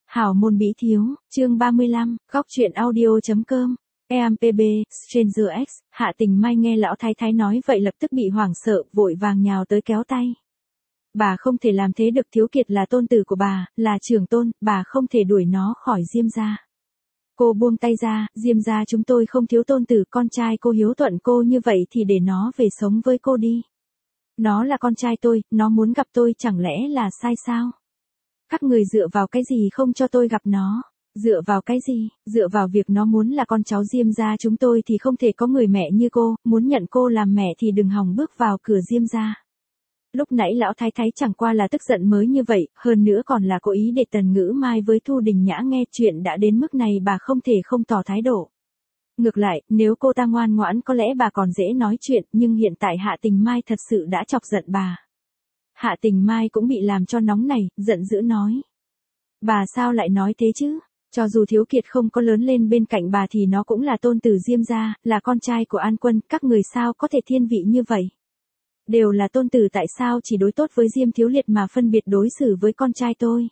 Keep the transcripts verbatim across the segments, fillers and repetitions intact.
Hảo môn bí thiếu, chương ba mươi lăm, góc truyện audio.com, e em pê bê, Stranger X, Hạ Tình Mai nghe lão thái thái nói vậy lập tức bị hoảng sợ, vội vàng nhào tới kéo tay. Bà không thể làm thế được, Thiếu Kiệt là tôn tử của bà, là trưởng tôn, bà không thể đuổi nó khỏi Diêm gia. Cô buông tay ra, Diêm gia chúng tôi không thiếu tôn tử, con trai cô hiếu thuận cô như vậy thì để nó về sống với cô đi. Nó là con trai tôi, nó muốn gặp tôi chẳng lẽ là sai sao? Các người dựa vào cái gì không cho tôi gặp nó? Dựa vào cái gì? Dựa vào việc nó muốn là con cháu Diêm gia chúng tôi thì không thể có người mẹ như cô, muốn nhận cô làm mẹ thì đừng hòng bước vào cửa Diêm gia. Lúc nãy lão thái thái chẳng qua là tức giận mới như vậy, hơn nữa còn là cố ý để Tần Ngữ Mai với Thu Đình Nhã nghe chuyện đã đến mức này bà không thể không tỏ thái độ. Ngược lại, nếu cô ta ngoan ngoãn có lẽ bà còn dễ nói chuyện, nhưng hiện tại Hạ Tình Mai thật sự đã chọc giận bà. Hạ Tình Mai cũng bị làm cho nóng này, giận dữ nói. Bà sao lại nói thế chứ? Cho dù Thiếu Kiệt không có lớn lên bên cạnh bà thì nó cũng là tôn tử Diêm gia, là con trai của An Quân, các người sao có thể thiên vị như vậy? Đều là tôn tử, tại sao chỉ đối tốt với Diêm Thiếu Liệt mà phân biệt đối xử với con trai tôi?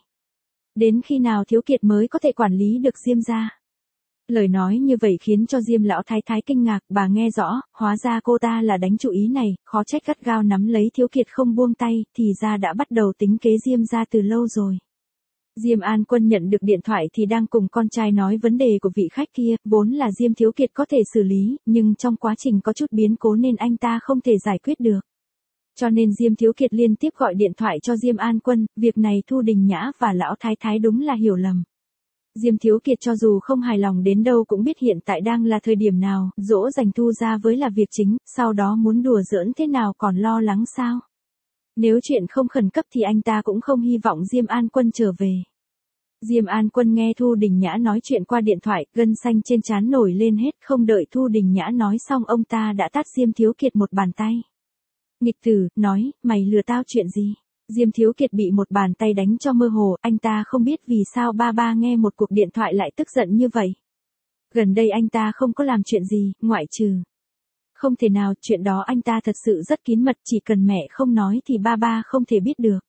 Đến khi nào Thiếu Kiệt mới có thể quản lý được Diêm gia? Lời nói như vậy khiến cho Diêm lão thái thái kinh ngạc, bà nghe rõ, hóa ra cô ta là đánh chủ ý này, khó trách gắt gao nắm lấy Thiếu Kiệt không buông tay, thì ra đã bắt đầu tính kế Diêm gia từ lâu rồi. Diêm An Quân nhận được điện thoại thì đang cùng con trai nói vấn đề của vị khách kia, vốn là Diêm Thiếu Kiệt có thể xử lý, nhưng trong quá trình có chút biến cố nên anh ta không thể giải quyết được. Cho nên Diêm Thiếu Kiệt liên tiếp gọi điện thoại cho Diêm An Quân, việc này Thu Đình Nhã và lão thái thái đúng là hiểu lầm. Diêm Thiếu Kiệt cho dù không hài lòng đến đâu cũng biết hiện tại đang là thời điểm nào, dỗ dành Thu gia với là việc chính, sau đó muốn đùa giỡn thế nào còn lo lắng sao? Nếu chuyện không khẩn cấp thì anh ta cũng không hy vọng Diêm An Quân trở về. Diêm An Quân nghe Thu Đình Nhã nói chuyện qua điện thoại, gân xanh trên trán nổi lên hết, không đợi Thu Đình Nhã nói xong ông ta đã tát Diêm Thiếu Kiệt một bàn tay. Nghịch tử, nói, mày lừa tao chuyện gì? Diêm Thiếu Kiệt bị một bàn tay đánh cho mơ hồ, anh ta không biết vì sao ba ba nghe một cuộc điện thoại lại tức giận như vậy. Gần đây anh ta không có làm chuyện gì, ngoại trừ. Không thể nào, chuyện đó anh ta thật sự rất kín mật, chỉ cần mẹ không nói thì ba ba không thể biết được.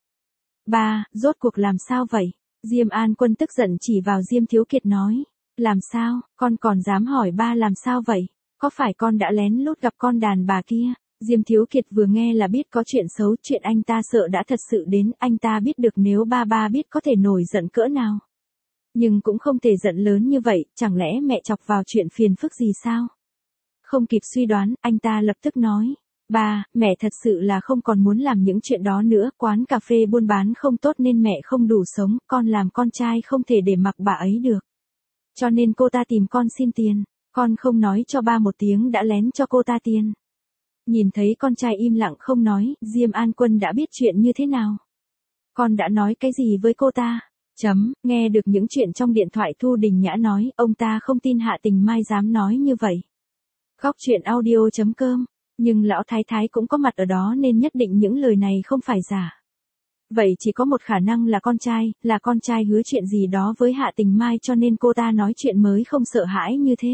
Ba, rốt cuộc làm sao vậy? Diêm An Quân tức giận chỉ vào Diêm Thiếu Kiệt nói. Làm sao, con còn dám hỏi ba làm sao vậy? Có phải con đã lén lút gặp con đàn bà kia? Diêm Thiếu Kiệt vừa nghe là biết có chuyện xấu, chuyện anh ta sợ đã thật sự đến, anh ta biết được nếu ba ba biết có thể nổi giận cỡ nào. Nhưng cũng không thể giận lớn như vậy, chẳng lẽ mẹ chọc vào chuyện phiền phức gì sao? Không kịp suy đoán, anh ta lập tức nói. Ba, mẹ thật sự là không còn muốn làm những chuyện đó nữa, quán cà phê buôn bán không tốt nên mẹ không đủ sống, con làm con trai không thể để mặc bà ấy được. Cho nên cô ta tìm con xin tiền, con không nói cho ba một tiếng đã lén cho cô ta tiền. Nhìn thấy con trai im lặng không nói, Diêm An Quân đã biết chuyện như thế nào. Con đã nói cái gì với cô ta? Chấm, nghe được những chuyện trong điện thoại Thu Đình Nhã nói, ông ta không tin Hạ Tình Mai dám nói như vậy. Góc truyện audio.com, nhưng lão thái thái cũng có mặt ở đó nên nhất định những lời này không phải giả. Vậy chỉ có một khả năng là con trai, là con trai hứa chuyện gì đó với Hạ Tình Mai cho nên cô ta nói chuyện mới không sợ hãi như thế.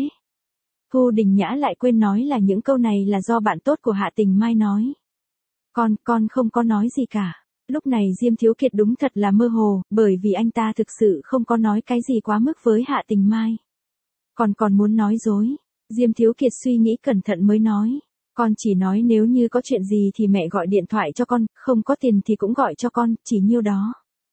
Thu Đình Nhã lại quên nói là những câu này là do bạn tốt của Hạ Tình Mai nói. Con, con không có nói gì cả. Lúc này Diêm Thiếu Kiệt đúng thật là mơ hồ, bởi vì anh ta thực sự không có nói cái gì quá mức với Hạ Tình Mai. Còn còn muốn nói dối. Diêm Thiếu Kiệt suy nghĩ cẩn thận mới nói. Con chỉ nói nếu như có chuyện gì thì mẹ gọi điện thoại cho con, không có tiền thì cũng gọi cho con, chỉ nhiêu đó.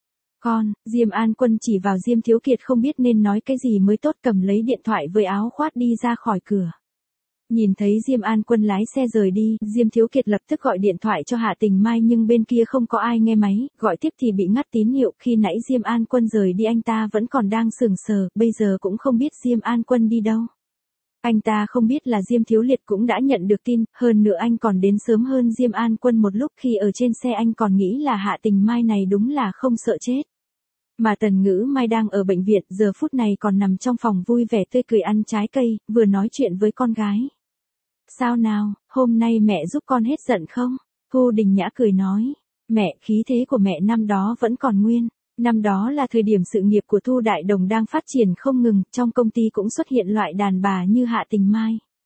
Con, Diêm An Quân chỉ vào Diêm Thiếu Kiệt không biết nên nói cái gì mới tốt, cầm lấy điện thoại với áo khoác đi ra khỏi cửa. Nhìn thấy Diêm An Quân lái xe rời đi, Diêm Thiếu Kiệt lập tức gọi điện thoại cho Hạ Tình Mai nhưng bên kia không có ai nghe máy, gọi tiếp thì bị ngắt tín hiệu, khi nãy Diêm An Quân rời đi anh ta vẫn còn đang sững sờ, bây giờ cũng không biết Diêm An Quân đi đâu. Anh ta không biết là Diêm Thiếu Liệt cũng đã nhận được tin, hơn nữa anh còn đến sớm hơn Diêm An Quân một lúc, khi ở trên xe anh còn nghĩ là Hạ Tình Mai này đúng là không sợ chết. Mà Tần Ngữ Mai đang ở bệnh viện, giờ phút này còn nằm trong phòng vui vẻ tươi cười ăn trái cây, vừa nói chuyện với con gái. Sao nào, hôm nay mẹ giúp con hết giận không? Thu Đình Nhã cười nói. Mẹ, khí thế của mẹ năm đó vẫn còn nguyên. Năm đó là thời điểm sự nghiệp của Thu Đại Đồng đang phát triển không ngừng, trong công ty cũng xuất hiện loại đàn bà như Hạ Tình Mai.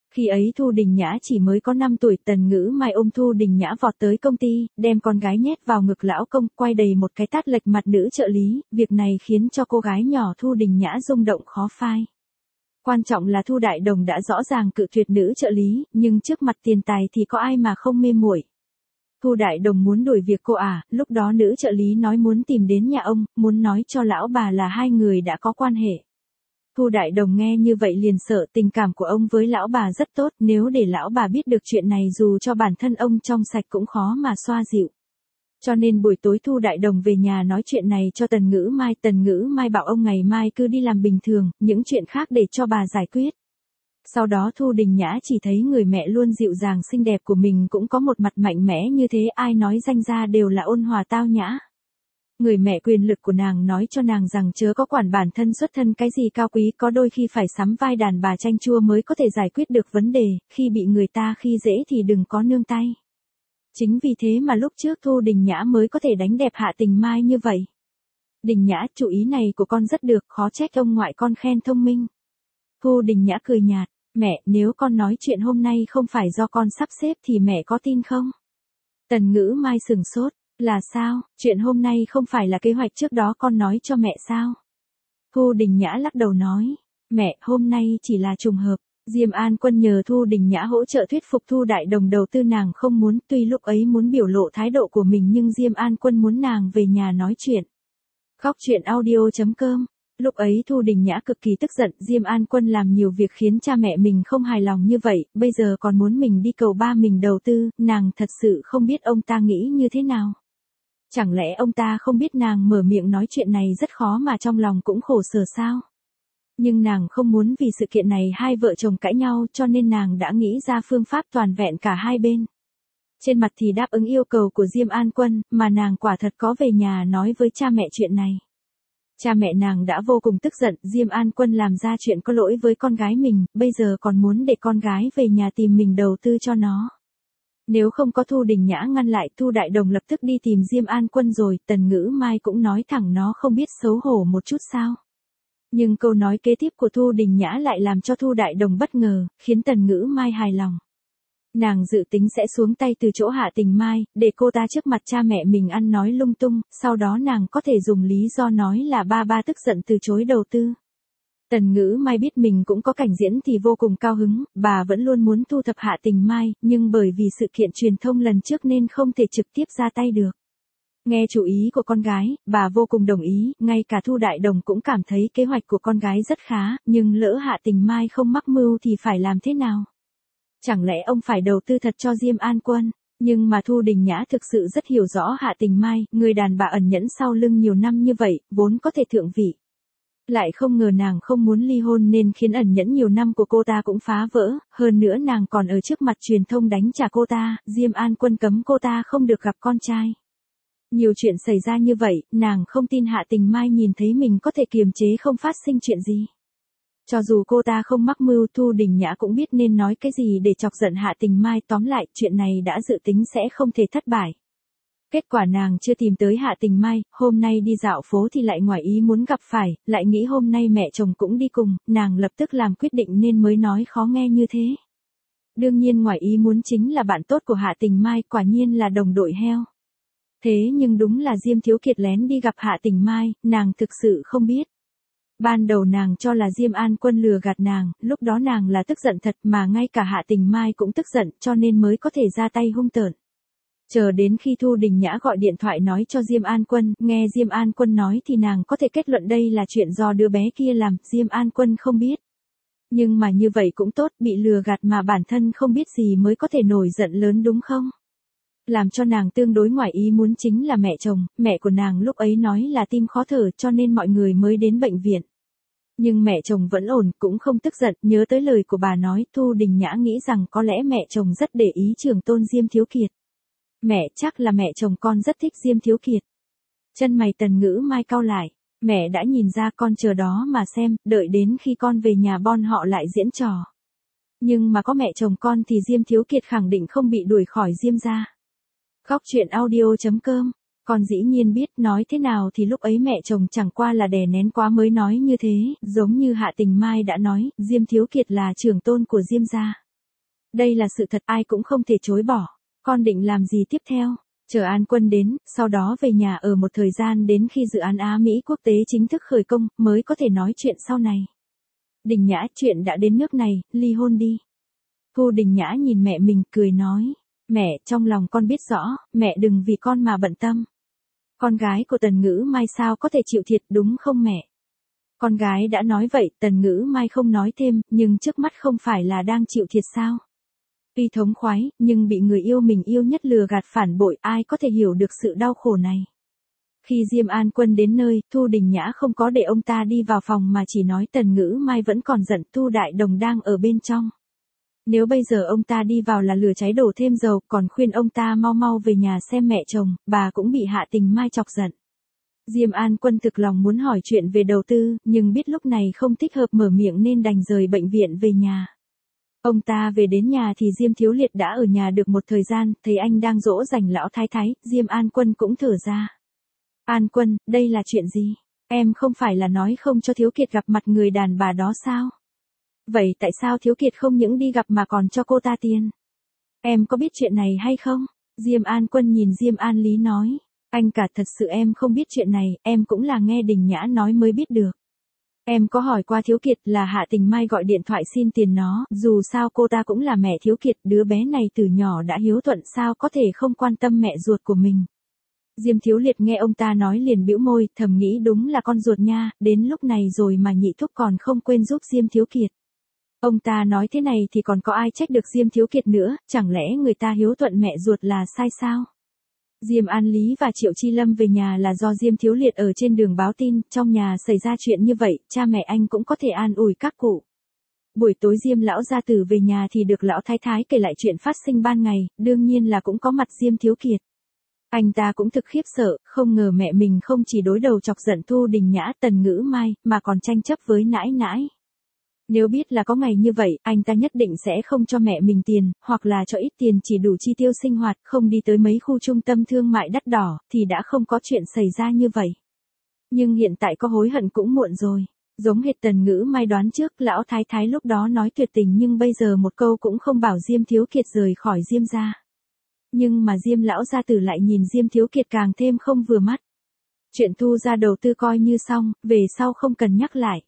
Khi ấy Thu Đình Nhã chỉ mới có năm tuổi, Tần Ngữ Mai ôm Thu Đình Nhã vọt tới công ty, đem con gái nhét vào ngực lão công, quay đầy một cái tát lệch mặt nữ trợ lý, việc này khiến cho cô gái nhỏ Thu Đình Nhã rung động khó phai. Quan trọng là Thu Đại Đồng đã rõ ràng cự tuyệt nữ trợ lý, nhưng trước mặt tiền tài thì có ai mà không mê muội. Thu Đại Đồng muốn đuổi việc cô à, lúc đó nữ trợ lý nói muốn tìm đến nhà ông, muốn nói cho lão bà là hai người đã có quan hệ. Thu Đại Đồng nghe như vậy liền sợ, tình cảm của ông với lão bà rất tốt, nếu để lão bà biết được chuyện này dù cho bản thân ông trong sạch cũng khó mà xoa dịu. Cho nên buổi tối Thu Đại Đồng về nhà nói chuyện này cho Tần Ngữ Mai, Tần Ngữ Mai bảo ông ngày mai cứ đi làm bình thường, những chuyện khác để cho bà giải quyết. Sau đó Thu Đình Nhã chỉ thấy người mẹ luôn dịu dàng xinh đẹp của mình cũng có một mặt mạnh mẽ như thế, ai nói danh ra đều là ôn hòa tao nhã. Người mẹ quyền lực của nàng nói cho nàng rằng chớ có quản bản thân xuất thân cái gì cao quý, có đôi khi phải sắm vai đàn bà chanh chua mới có thể giải quyết được vấn đề, khi bị người ta khi dễ thì đừng có nương tay. Chính vì thế mà lúc trước Thu Đình Nhã mới có thể đánh đẹp Hạ Tình Mai như vậy. Đình Nhã, chủ ý này của con rất được, khó trách ông ngoại con khen thông minh. Thu Đình Nhã cười nhạt, mẹ, nếu con nói chuyện hôm nay không phải do con sắp xếp thì mẹ có tin không? Tần Ngữ Mai sừng sốt, là sao, chuyện hôm nay không phải là kế hoạch trước đó con nói cho mẹ sao? Thu Đình Nhã lắc đầu nói, mẹ, hôm nay chỉ là trùng hợp. Diêm An Quân nhờ Thu Đình Nhã hỗ trợ thuyết phục Thu Đại Đồng đầu tư, nàng không muốn, tuy lúc ấy muốn biểu lộ thái độ của mình nhưng Diêm An Quân muốn nàng về nhà nói chuyện. Khóc chuyện audio chấm com. Lúc ấy Thu Đình Nhã cực kỳ tức giận, Diêm An Quân làm nhiều việc khiến cha mẹ mình không hài lòng như vậy, bây giờ còn muốn mình đi cầu ba mình đầu tư, nàng thật sự không biết ông ta nghĩ như thế nào. Chẳng lẽ ông ta không biết nàng mở miệng nói chuyện này rất khó mà trong lòng cũng khổ sở sao? Nhưng nàng không muốn vì sự kiện này hai vợ chồng cãi nhau, cho nên nàng đã nghĩ ra phương pháp toàn vẹn cả hai bên. Trên mặt thì đáp ứng yêu cầu của Diêm An Quân, mà nàng quả thật có về nhà nói với cha mẹ chuyện này. Cha mẹ nàng đã vô cùng tức giận, Diêm An Quân làm ra chuyện có lỗi với con gái mình, bây giờ còn muốn để con gái về nhà tìm mình đầu tư cho nó. Nếu không có Thu Đình Nhã ngăn lại, Thu Đại Đồng lập tức đi tìm Diêm An Quân rồi, Tần Ngữ Mai cũng nói thẳng nó không biết xấu hổ một chút sao. Nhưng câu nói kế tiếp của Thu Đình Nhã lại làm cho Thu Đại Đồng bất ngờ, khiến Tần Ngữ Mai hài lòng. Nàng dự tính sẽ xuống tay từ chỗ Hạ Tình Mai, để cô ta trước mặt cha mẹ mình ăn nói lung tung, sau đó nàng có thể dùng lý do nói là ba ba tức giận từ chối đầu tư. Tần Ngữ Mai biết mình cũng có cảnh diễn thì vô cùng cao hứng, bà vẫn luôn muốn thu thập Hạ Tình Mai, nhưng bởi vì sự kiện truyền thông lần trước nên không thể trực tiếp ra tay được. Nghe chủ ý của con gái, bà vô cùng đồng ý, ngay cả Thu Đại Đồng cũng cảm thấy kế hoạch của con gái rất khá, nhưng lỡ Hạ Tình Mai không mắc mưu thì phải làm thế nào? Chẳng lẽ ông phải đầu tư thật cho Diêm An Quân? Nhưng mà Thu Đình Nhã thực sự rất hiểu rõ Hạ Tình Mai, người đàn bà ẩn nhẫn sau lưng nhiều năm như vậy, vốn có thể thượng vị. Lại không ngờ nàng không muốn ly hôn nên khiến ẩn nhẫn nhiều năm của cô ta cũng phá vỡ, hơn nữa nàng còn ở trước mặt truyền thông đánh trả cô ta, Diêm An Quân cấm cô ta không được gặp con trai. Nhiều chuyện xảy ra như vậy, nàng không tin Hạ Tình Mai nhìn thấy mình có thể kiềm chế không phát sinh chuyện gì. Cho dù cô ta không mắc mưu, Thu Đình Nhã cũng biết nên nói cái gì để chọc giận Hạ Tình Mai, tóm lại chuyện này đã dự tính sẽ không thể thất bại. Kết quả nàng chưa tìm tới Hạ Tình Mai, hôm nay đi dạo phố thì lại ngoài ý muốn gặp phải, lại nghĩ hôm nay mẹ chồng cũng đi cùng, nàng lập tức làm quyết định nên mới nói khó nghe như thế. Đương nhiên ngoài ý muốn chính là bạn tốt của Hạ Tình Mai, quả nhiên là đồng đội heo. Thế nhưng đúng là Diêm Thiếu Kiệt lén đi gặp Hạ Tình Mai, nàng thực sự không biết. Ban đầu nàng cho là Diêm An Quân lừa gạt nàng, lúc đó nàng là tức giận thật mà ngay cả Hạ Tình Mai cũng tức giận cho nên mới có thể ra tay hung tợn. Chờ đến khi Thu Đình Nhã gọi điện thoại nói cho Diêm An Quân, nghe Diêm An Quân nói thì nàng có thể kết luận đây là chuyện do đứa bé kia làm, Diêm An Quân không biết. Nhưng mà như vậy cũng tốt, bị lừa gạt mà bản thân không biết gì mới có thể nổi giận lớn đúng không? Làm cho nàng tương đối ngoài ý muốn chính là mẹ chồng, mẹ của nàng lúc ấy nói là tim khó thở cho nên mọi người mới đến bệnh viện. Nhưng mẹ chồng vẫn ổn, cũng không tức giận, nhớ tới lời của bà nói, Thu Đình Nhã nghĩ rằng có lẽ mẹ chồng rất để ý Trường Tôn Diêm Thiếu Kiệt. Mẹ, chắc là mẹ chồng con rất thích Diêm Thiếu Kiệt. Chân mày Tần Ngữ Mai cau lại, mẹ đã nhìn ra, con chờ đó mà xem, đợi đến khi con về nhà bon họ lại diễn trò. Nhưng mà có mẹ chồng con thì Diêm Thiếu Kiệt khẳng định không bị đuổi khỏi Diêm gia. Khóc chuyện audio chấm com, con dĩ nhiên biết nói thế nào thì lúc ấy mẹ chồng chẳng qua là đè nén quá mới nói như thế, giống như Hạ Tình Mai đã nói, Diêm Thiếu Kiệt là trưởng tôn của Diêm gia. Đây là sự thật ai cũng không thể chối bỏ. Con định làm gì tiếp theo? Chờ An Quân đến, sau đó về nhà ở một thời gian đến khi dự án Á Mỹ quốc tế chính thức khởi công, mới có thể nói chuyện sau này. Đình Nhã, chuyện đã đến nước này, ly hôn đi. Thu Đình Nhã nhìn mẹ mình, cười nói. Mẹ, trong lòng con biết rõ, mẹ đừng vì con mà bận tâm. Con gái của Tần Ngữ Mai sao có thể chịu thiệt đúng không mẹ? Con gái đã nói vậy, Tần Ngữ Mai không nói thêm, nhưng trước mắt không phải là đang chịu thiệt sao? Tuy thống khoái, nhưng bị người yêu mình yêu nhất lừa gạt phản bội, ai có thể hiểu được sự đau khổ này. Khi Diêm An Quân đến nơi, Thu Đình Nhã không có để ông ta đi vào phòng mà chỉ nói Tần Ngữ Mai vẫn còn giận, Thu Đại Đồng đang ở bên trong. Nếu bây giờ ông ta đi vào là lửa cháy đổ thêm dầu, còn khuyên ông ta mau mau về nhà xem mẹ chồng, bà cũng bị Hạ Tình Mai chọc giận. Diêm An Quân thực lòng muốn hỏi chuyện về đầu tư, nhưng biết lúc này không thích hợp mở miệng nên đành rời bệnh viện về nhà. Ông ta về đến nhà thì Diêm Thiếu Liệt đã ở nhà được một thời gian, thấy anh đang dỗ dành lão thái thái, Diêm An Quân cũng thở ra. An Quân, đây là chuyện gì? Em không phải là nói không cho Thiếu Kiệt gặp mặt người đàn bà đó sao? Vậy tại sao Thiếu Kiệt không những đi gặp mà còn cho cô ta tiền? Em có biết chuyện này hay không? Diêm An Quân nhìn Diêm An Lý nói. Anh cả thật sự em không biết chuyện này, em cũng là nghe Đình Nhã nói mới biết được. Em có hỏi qua Thiếu Kiệt là Hạ Tình Mai gọi điện thoại xin tiền nó, dù sao cô ta cũng là mẹ Thiếu Kiệt, đứa bé này từ nhỏ đã hiếu thuận sao có thể không quan tâm mẹ ruột của mình. Diêm Thiếu Liệt nghe ông ta nói liền bĩu môi, thầm nghĩ đúng là con ruột nha, đến lúc này rồi mà nhị thúc còn không quên giúp Diêm Thiếu Kiệt. Ông ta nói thế này thì còn có ai trách được Diêm Thiếu Kiệt nữa, chẳng lẽ người ta hiếu thuận mẹ ruột là sai sao? Diêm An Lý và Triệu Chi Lâm về nhà là do Diêm Thiếu Liệt ở trên đường báo tin, trong nhà xảy ra chuyện như vậy, cha mẹ anh cũng có thể an ủi các cụ. Buổi tối Diêm lão gia tử về nhà thì được lão thái thái kể lại chuyện phát sinh ban ngày, đương nhiên là cũng có mặt Diêm Thiếu Kiệt. Anh ta cũng thực khiếp sợ, không ngờ mẹ mình không chỉ đối đầu chọc giận Thu Đình Nhã, Tần Ngữ Mai, mà còn tranh chấp với nãi nãi. Nếu biết là có ngày như vậy, anh ta nhất định sẽ không cho mẹ mình tiền, hoặc là cho ít tiền chỉ đủ chi tiêu sinh hoạt, không đi tới mấy khu trung tâm thương mại đắt đỏ, thì đã không có chuyện xảy ra như vậy. Nhưng hiện tại có hối hận cũng muộn rồi. Giống hệt Tần Ngữ Mai đoán trước, lão thái thái lúc đó nói tuyệt tình nhưng bây giờ một câu cũng không bảo Diêm Thiếu Kiệt rời khỏi Diêm gia. Nhưng mà Diêm lão gia tử lại nhìn Diêm Thiếu Kiệt càng thêm không vừa mắt. Chuyện Thu gia đầu tư coi như xong, về sau không cần nhắc lại.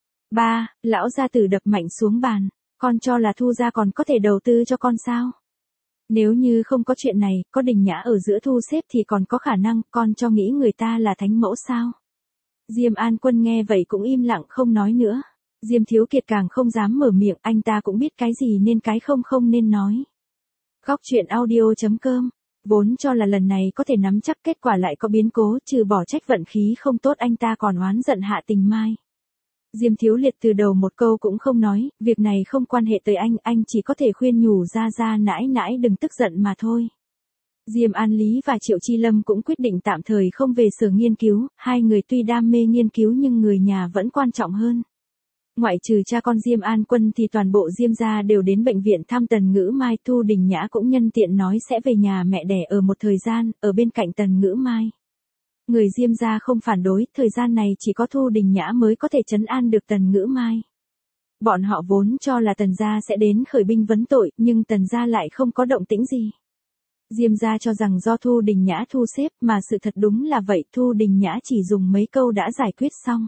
Ba, lão gia tử đập mạnh xuống bàn, con cho là Thu gia còn có thể đầu tư cho con sao? Nếu như không có chuyện này, có Đình Nhã ở giữa thu xếp thì còn có khả năng, con cho nghĩ người ta là thánh mẫu sao? Diêm An Quân nghe vậy cũng im lặng không nói nữa. Diêm Thiếu Kiệt càng không dám mở miệng, anh ta cũng biết cái gì nên cái không không nên nói. Góc truyện audio chấm com, vốn cho là lần này có thể nắm chắc, kết quả lại có biến cố, trừ bỏ trách vận khí không tốt anh ta còn oán giận Hạ Tình Mai. Diêm Thiếu Liệt từ đầu một câu cũng không nói, việc này không quan hệ tới anh, anh chỉ có thể khuyên nhủ ra ra nãi nãi đừng tức giận mà thôi. Diêm An Lý và Triệu Chi Lâm cũng quyết định tạm thời không về sở nghiên cứu, hai người tuy đam mê nghiên cứu nhưng người nhà vẫn quan trọng hơn. Ngoại trừ cha con Diêm An Quân thì toàn bộ Diêm gia đều đến bệnh viện thăm Tần Ngữ Mai, Thu Đình Nhã cũng nhân tiện nói sẽ về nhà mẹ đẻ ở một thời gian, ở bên cạnh Tần Ngữ Mai. Người Diêm gia không phản đối, thời gian này chỉ có Thu Đình Nhã mới có thể trấn an được Tần Ngữ Mai. Bọn họ vốn cho là Tần gia sẽ đến khởi binh vấn tội, nhưng Tần gia lại không có động tĩnh gì. Diêm gia cho rằng do Thu Đình Nhã thu xếp, mà sự thật đúng là vậy, Thu Đình Nhã chỉ dùng mấy câu đã giải quyết xong.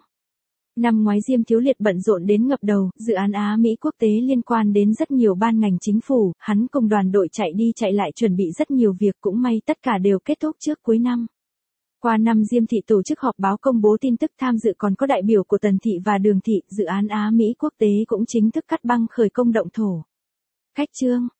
Năm ngoái Diêm Thiếu Liệt bận rộn đến ngập đầu, dự án Á Mỹ quốc tế liên quan đến rất nhiều ban ngành chính phủ, hắn cùng đoàn đội chạy đi chạy lại chuẩn bị rất nhiều việc, cũng may tất cả đều kết thúc trước cuối năm. Qua năm Diêm thị tổ chức họp báo công bố tin tức, tham dự còn có đại biểu của Tần thị và Đường thị, dự án Á Mỹ quốc tế cũng chính thức cắt băng khởi công động thổ. Cách chương